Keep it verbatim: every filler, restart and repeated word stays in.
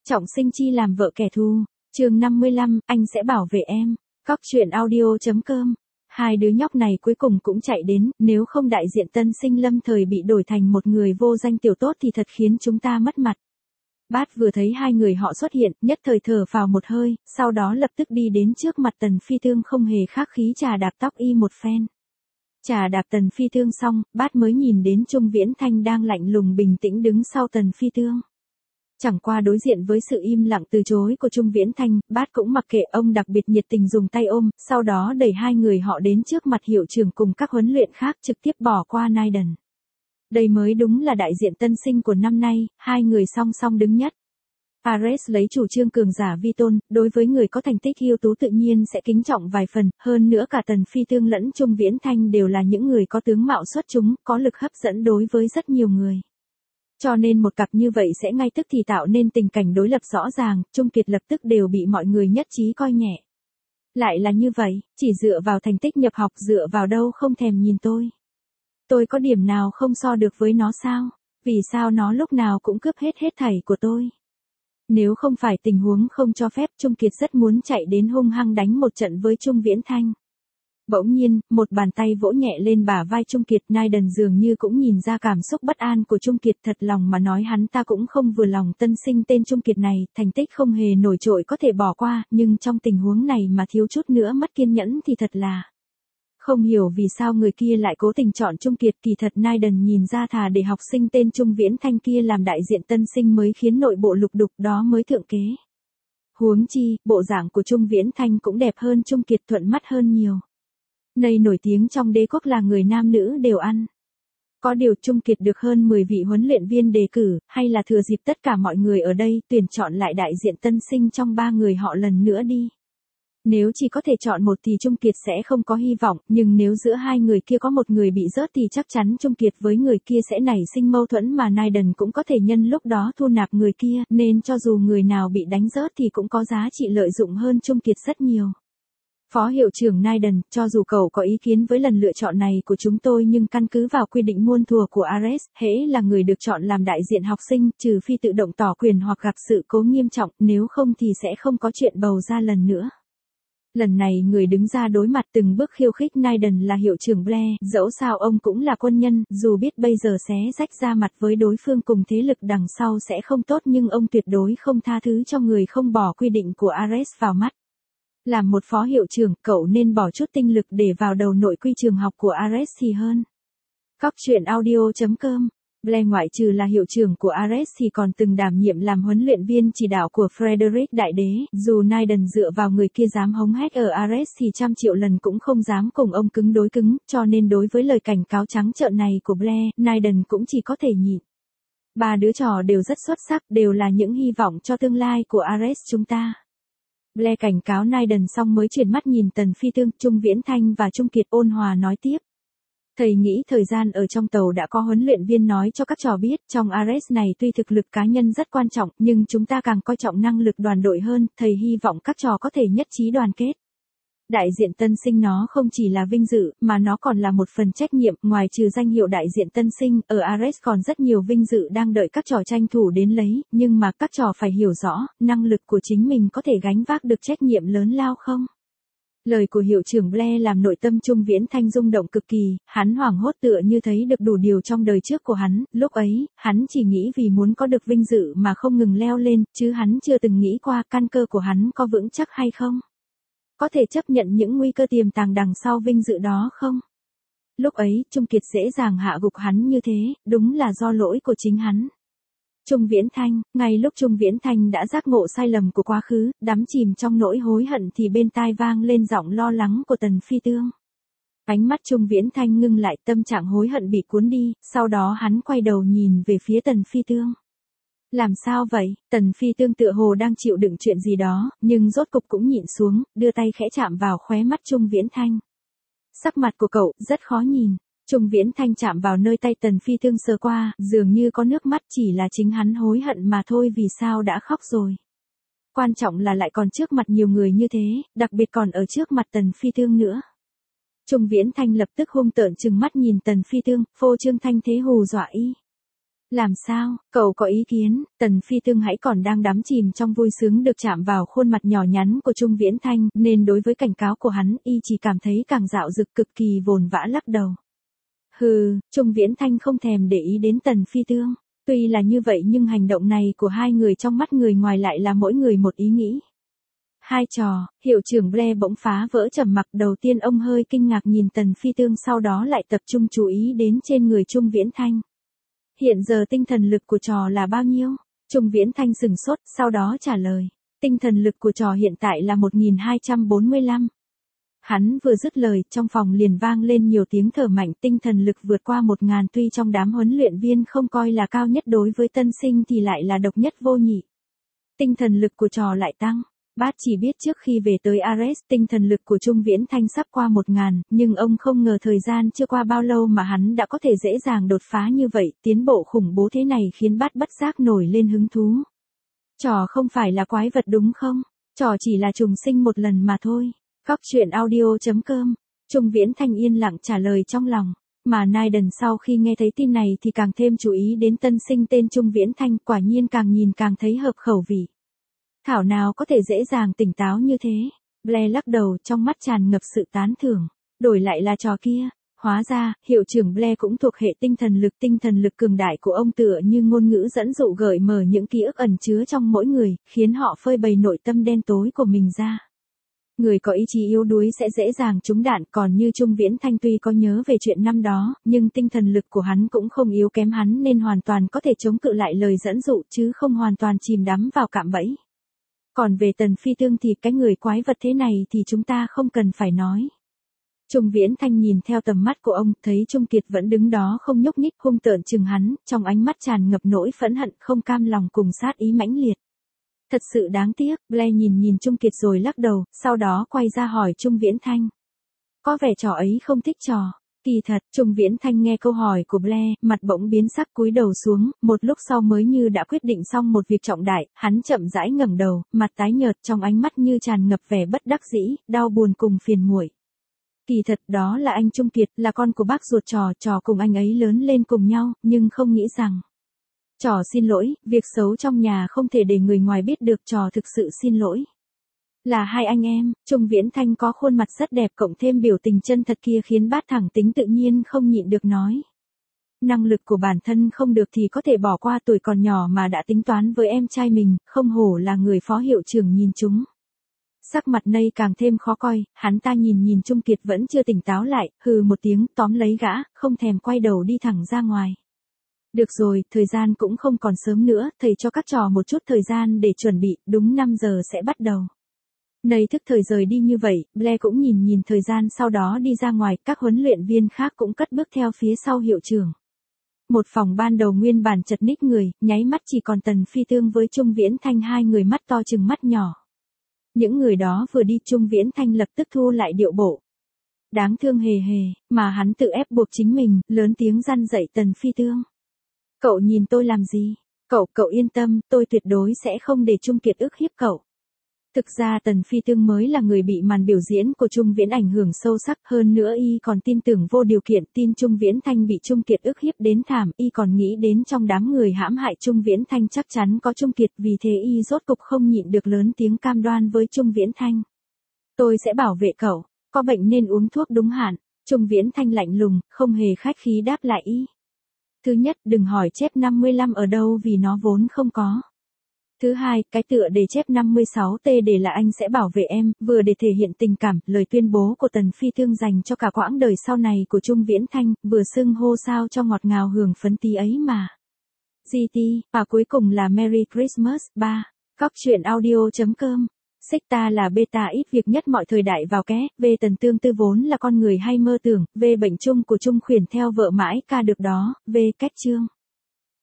Trọng sinh chi làm vợ kẻ thù. Chương năm mươi lăm, anh sẽ bảo vệ em. Cóc truyện audio chấm com. Hai đứa nhóc này cuối cùng cũng chạy đến, nếu không đại diện tân sinh lâm thời bị đổi thành một người vô danh tiểu tốt thì thật khiến chúng ta mất mặt. Bát vừa thấy hai người họ xuất hiện, nhất thời thở phào một hơi, sau đó lập tức đi đến trước mặt Tần Phi Thương không hề khách khí chà đạp tóc y một phen. Chà đạp Tần Phi Thương xong, Bát mới nhìn đến Trung Viễn Thanh đang lạnh lùng bình tĩnh đứng sau Tần Phi Thương. Chẳng qua đối diện với sự im lặng từ chối của Trung Viễn Thanh, Bát cũng mặc kệ ông đặc biệt nhiệt tình dùng tay ôm, sau đó đẩy hai người họ đến trước mặt hiệu trưởng cùng các huấn luyện khác trực tiếp bỏ qua Naiden. Đây mới đúng là đại diện tân sinh của năm nay, hai người song song đứng nhất. Ares lấy chủ trương cường giả vi tôn, đối với người có thành tích ưu tú tự nhiên sẽ kính trọng vài phần, hơn nữa cả Tần Phi Thương lẫn Trung Viễn Thanh đều là những người có tướng mạo xuất chúng, có lực hấp dẫn đối với rất nhiều người. Cho nên một cặp như vậy sẽ ngay tức thì tạo nên tình cảnh đối lập rõ ràng, Trung Kiệt lập tức đều bị mọi người nhất trí coi nhẹ. Lại là như vậy, chỉ dựa vào thành tích nhập học dựa vào đâu không thèm nhìn tôi. Tôi có điểm nào không so được với nó sao? Vì sao nó lúc nào cũng cướp hết hết thảy của tôi? Nếu không phải tình huống không cho phép, Trung Kiệt rất muốn chạy đến hung hăng đánh một trận với Trung Viễn Thanh. Bỗng nhiên, một bàn tay vỗ nhẹ lên bả vai Trung Kiệt, Naiden dường như cũng nhìn ra cảm xúc bất an của Trung Kiệt, thật lòng mà nói hắn ta cũng không vừa lòng tân sinh tên Trung Kiệt này, thành tích không hề nổi trội có thể bỏ qua, nhưng trong tình huống này mà thiếu chút nữa mất kiên nhẫn thì thật là... Không hiểu vì sao người kia lại cố tình chọn Trung Kiệt, kỳ thật Naiden nhìn ra thà để học sinh tên Trung Viễn Thanh kia làm đại diện tân sinh mới khiến nội bộ lục đục, đó mới thượng kế. Huống chi, bộ dạng của Trung Viễn Thanh cũng đẹp hơn Trung Kiệt, thuận mắt hơn nhiều. Này nổi tiếng trong đế quốc là người nam nữ đều ăn. Có điều Trung Kiệt được hơn mười vị huấn luyện viên đề cử, hay là thừa dịp tất cả mọi người ở đây tuyển chọn lại đại diện tân sinh trong ba người họ lần nữa đi. Nếu chỉ có thể chọn một thì Trung Kiệt sẽ không có hy vọng, nhưng nếu giữa hai người kia có một người bị rớt thì chắc chắn Trung Kiệt với người kia sẽ nảy sinh mâu thuẫn, mà Naiden cũng có thể nhân lúc đó thu nạp người kia, nên cho dù người nào bị đánh rớt thì cũng có giá trị lợi dụng hơn Trung Kiệt rất nhiều. Phó hiệu trưởng Naiden, cho dù cậu có ý kiến với lần lựa chọn này của chúng tôi nhưng căn cứ vào quy định muôn thuở của Ares, hễ là người được chọn làm đại diện học sinh, trừ phi tự động tỏ quyền hoặc gặp sự cố nghiêm trọng, nếu không thì sẽ không có chuyện bầu ra lần nữa. Lần này người đứng ra đối mặt từng bước khiêu khích Naiden là hiệu trưởng Blair, dẫu sao ông cũng là quân nhân, dù biết bây giờ xé rách ra mặt với đối phương cùng thế lực đằng sau sẽ không tốt nhưng ông tuyệt đối không tha thứ cho người không bỏ quy định của Ares vào mắt. Làm một phó hiệu trưởng, cậu nên bỏ chút tinh lực để vào đầu nội quy trường học của Ares thì hơn. Cóc truyện audio chấm com. Blair ngoại trừ là hiệu trưởng của Ares thì còn từng đảm nhiệm làm huấn luyện viên chỉ đạo của Frederick Đại Đế, dù Naiden dựa vào người kia dám hống hách ở Ares thì trăm triệu lần cũng không dám cùng ông cứng đối cứng, cho nên đối với lời cảnh cáo trắng trợn này của Blair, Naiden cũng chỉ có thể nhịn. Ba đứa trò đều rất xuất sắc, đều là những hy vọng cho tương lai của Ares chúng ta. Blair cảnh cáo Naiden xong mới chuyển mắt nhìn Tần Phi Thương, Trung Viễn Thanh và Trung Kiệt, ôn hòa nói tiếp. Thầy nghĩ thời gian ở trong tàu đã có huấn luyện viên nói cho các trò biết, trong Ares này tuy thực lực cá nhân rất quan trọng, nhưng chúng ta càng coi trọng năng lực đoàn đội hơn, thầy hy vọng các trò có thể nhất trí đoàn kết. Đại diện tân sinh nó không chỉ là vinh dự, mà nó còn là một phần trách nhiệm, ngoài trừ danh hiệu đại diện tân sinh, ở Ares còn rất nhiều vinh dự đang đợi các trò tranh thủ đến lấy, nhưng mà các trò phải hiểu rõ, năng lực của chính mình có thể gánh vác được trách nhiệm lớn lao không? Lời của hiệu trưởng Blair làm nội tâm Trung Viễn Thanh rung động cực kỳ, hắn hoảng hốt tựa như thấy được đủ điều trong đời trước của hắn, lúc ấy, hắn chỉ nghĩ vì muốn có được vinh dự mà không ngừng leo lên, chứ hắn chưa từng nghĩ qua căn cơ của hắn có vững chắc hay không. Có thể chấp nhận những nguy cơ tiềm tàng đằng sau vinh dự đó không? Lúc ấy, Trung Kiệt dễ dàng hạ gục hắn như thế, đúng là do lỗi của chính hắn. Trung Viễn Thanh, ngay lúc Trung Viễn Thanh đã giác ngộ sai lầm của quá khứ, đắm chìm trong nỗi hối hận thì bên tai vang lên giọng lo lắng của Tần Phi Thương. Ánh mắt Trung Viễn Thanh ngưng lại, tâm trạng hối hận bị cuốn đi, sau đó hắn quay đầu nhìn về phía Tần Phi Thương. Làm sao vậy? Tần Phi Thương tựa hồ đang chịu đựng chuyện gì đó, nhưng rốt cục cũng nhịn xuống, đưa tay khẽ chạm vào khóe mắt Trung Viễn Thanh. Sắc mặt của cậu rất khó nhìn. Trung Viễn Thanh chạm vào nơi tay Tần Phi Thương sờ qua, dường như có nước mắt, chỉ là chính hắn hối hận mà thôi, vì sao đã khóc rồi. Quan trọng là lại còn trước mặt nhiều người như thế, đặc biệt còn ở trước mặt Tần Phi Thương nữa. Trung Viễn Thanh lập tức hung tợn trừng mắt nhìn Tần Phi Thương, phô trương thanh thế hù dọa y. Làm sao, cậu có ý kiến? Tần Phi Tương hãy còn đang đắm chìm trong vui sướng được chạm vào khuôn mặt nhỏ nhắn của Trung Viễn Thanh, nên đối với cảnh cáo của hắn, y chỉ cảm thấy càng dạo dực cực kỳ vồn vã lắc đầu. Hừ, Trung Viễn Thanh không thèm để ý đến Tần Phi Tương. Tuy là như vậy nhưng hành động này của hai người trong mắt người ngoài lại là mỗi người một ý nghĩ. Hai trò, hiệu trưởng Blair bỗng phá vỡ trầm mặc, đầu tiên ông hơi kinh ngạc nhìn Tần Phi Tương, sau đó lại tập trung chú ý đến trên người Trung Viễn Thanh. Hiện giờ tinh thần lực của trò là bao nhiêu? Trung Viễn Thanh sừng sốt, sau đó trả lời. Tinh thần lực của trò hiện tại là một nghìn hai trăm bốn mươi lăm. Hắn vừa dứt lời, trong phòng liền vang lên nhiều tiếng thở mạnh, tinh thần lực vượt qua một ngàn tuy trong đám huấn luyện viên không coi là cao nhất, đối với tân sinh thì lại là độc nhất vô nhị. Tinh thần lực của trò lại tăng. Bát chỉ biết trước khi về tới Ares, tinh thần lực của Trung Viễn Thanh sắp qua một ngàn, nhưng ông không ngờ thời gian chưa qua bao lâu mà hắn đã có thể dễ dàng đột phá như vậy, tiến bộ khủng bố thế này khiến Bát bất giác nổi lên hứng thú. Trò không phải là quái vật đúng không? Trò chỉ là trùng sinh một lần mà thôi. Góc truyện audio chấm com. Trung Viễn Thanh yên lặng trả lời trong lòng. Mà Naiden sau khi nghe thấy tin này thì càng thêm chú ý đến tân sinh tên Trung Viễn Thanh, quả nhiên càng nhìn càng thấy hợp khẩu vị. Thảo nào có thể dễ dàng tỉnh táo như thế. Blair lắc đầu, trong mắt tràn ngập sự tán thưởng. Đổi lại là trò kia. Hóa ra, hiệu trưởng Blair cũng thuộc hệ tinh thần lực. Tinh thần lực cường đại của ông tựa như ngôn ngữ dẫn dụ gợi mở những ký ức ẩn chứa trong mỗi người, khiến họ phơi bày nội tâm đen tối của mình ra. Người có ý chí yếu đuối sẽ dễ dàng trúng đạn, còn như Trung Viễn Thanh tuy có nhớ về chuyện năm đó, nhưng tinh thần lực của hắn cũng không yếu kém hắn nên hoàn toàn có thể chống cự lại lời dẫn dụ chứ không hoàn toàn chìm đắm vào cạm bẫy. Còn về Tần Phi Tương thì cái người quái vật thế này thì chúng ta không cần phải nói. Trung Viễn Thanh nhìn theo tầm mắt của ông, thấy Trung Kiệt vẫn đứng đó không nhúc nhích, hung tợn chừng hắn, trong ánh mắt tràn ngập nỗi phẫn hận, không cam lòng cùng sát ý mãnh liệt. Thật sự đáng tiếc, Blair nhìn nhìn Trung Kiệt rồi lắc đầu, sau đó quay ra hỏi Trung Viễn Thanh. Có vẻ trò ấy không thích trò. Kỳ thật, Trung Viễn Thanh nghe câu hỏi của Blair, mặt bỗng biến sắc cúi đầu xuống, một lúc sau mới như đã quyết định xong một việc trọng đại, hắn chậm rãi ngẩng đầu, mặt tái nhợt, trong ánh mắt như tràn ngập vẻ bất đắc dĩ, đau buồn cùng phiền muội. Kỳ thật đó là anh Trung Kiệt, là con của bác ruột trò, trò cùng anh ấy lớn lên cùng nhau, nhưng không nghĩ rằng. Trò xin lỗi, việc xấu trong nhà không thể để người ngoài biết được, trò thực sự xin lỗi. Là hai anh em, Trung Viễn Thanh có khuôn mặt rất đẹp cộng thêm biểu tình chân thật kia khiến Bát thẳng tính tự nhiên không nhịn được nói. Năng lực của bản thân không được thì có thể bỏ qua, tuổi còn nhỏ mà đã tính toán với em trai mình, không hổ là người phó hiệu trưởng nhìn chúng. Sắc mặt Nây càng thêm khó coi, hắn ta nhìn nhìn Trung Kiệt vẫn chưa tỉnh táo lại, hừ một tiếng tóm lấy gã, không thèm quay đầu đi thẳng ra ngoài. Được rồi, thời gian cũng không còn sớm nữa, thầy cho các trò một chút thời gian để chuẩn bị, đúng năm giờ sẽ bắt đầu. Nây thức thời rời đi như vậy, Blair cũng nhìn nhìn thời gian sau đó đi ra ngoài, các huấn luyện viên khác cũng cất bước theo phía sau hiệu trưởng. Một phòng ban đầu nguyên bản chật ních người, nháy mắt chỉ còn Tần Phi Tương với Trung Viễn Thanh, hai người mắt to chừng mắt nhỏ. Những người đó vừa đi, Trung Viễn Thanh lập tức thu lại điệu bộ. Đáng thương hề hề, mà hắn tự ép buộc chính mình, lớn tiếng răn dạy Tần Phi Tương. Cậu nhìn tôi làm gì? Cậu, cậu yên tâm, tôi tuyệt đối sẽ không để Trung Kiệt ức hiếp cậu. Thực ra Tần Phi Tương mới là người bị màn biểu diễn của Trung Viễn ảnh hưởng sâu sắc, hơn nữa y còn tin tưởng vô điều kiện, tin Trung Viễn Thanh bị Trung Kiệt ức hiếp đến thảm, y còn nghĩ đến trong đám người hãm hại Trung Viễn Thanh chắc chắn có Trung Kiệt, vì thế y rốt cục không nhịn được lớn tiếng cam đoan với Trung Viễn Thanh. Tôi sẽ bảo vệ cậu, có bệnh nên uống thuốc đúng hạn. Trung Viễn Thanh lạnh lùng, không hề khách khí đáp lại y. Thứ nhất, đừng hỏi chép năm mươi lăm ở đâu vì nó vốn không có. Thứ hai, cái tựa đề chép năm mươi sáu T để là anh sẽ bảo vệ em, vừa để thể hiện tình cảm, lời tuyên bố của Tần Phi Tương dành cho cả quãng đời sau này của Trung Viễn Thanh, vừa xưng hô sao cho ngọt ngào hưởng phấn tí ấy mà. giê tê, và cuối cùng là Merry Christmas, ba. Góc truyện audio chấm com. Xích ta là beta ít việc nhất mọi thời đại vào ké, về Tần Tương Tư vốn là con người hay mơ tưởng, về bệnh chung của Trung Khuyển theo vợ mãi ca được đó, về cách chương.